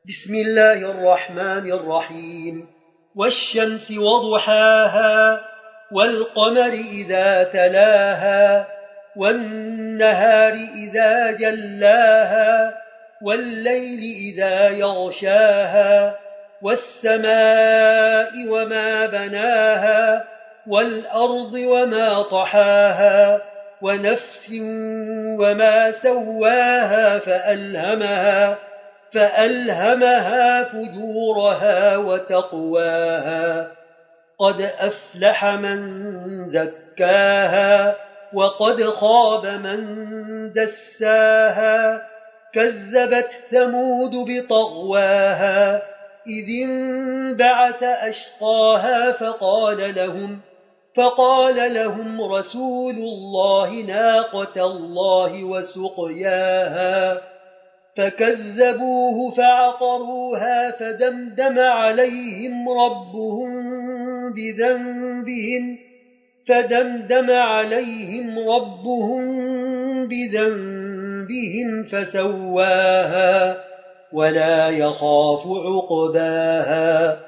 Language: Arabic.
بسم الله الرحمن الرحيم والشمس وضحاها والقمر إذا تلاها والنهار إذا جلاها والليل إذا يغشاها والسماء وما بناها والأرض وما طحاها ونفس وما سواها فألهمها فجورها وتقواها قد أفلح من زكاها وقد خاب من دساها كذبت ثمود بطغواها إذ انبعث أشقاها فقال لهم رسول الله ناقة الله وسقياها فكذبوه فعقروها فدمدم عليهم ربهم بذنبهم فسواها ولا يخاف عقباها